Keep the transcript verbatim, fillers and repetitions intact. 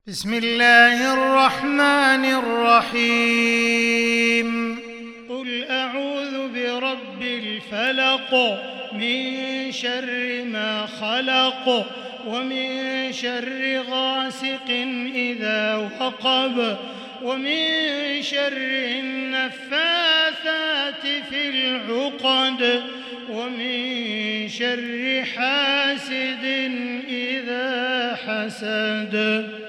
بسم الله الرحمن الرحيم قل أعوذ برب الفلق من شر ما خلق ومن شر غاسق إذا وقب ومن شر النفاثات في العقد ومن شر حاسد إذا حسد.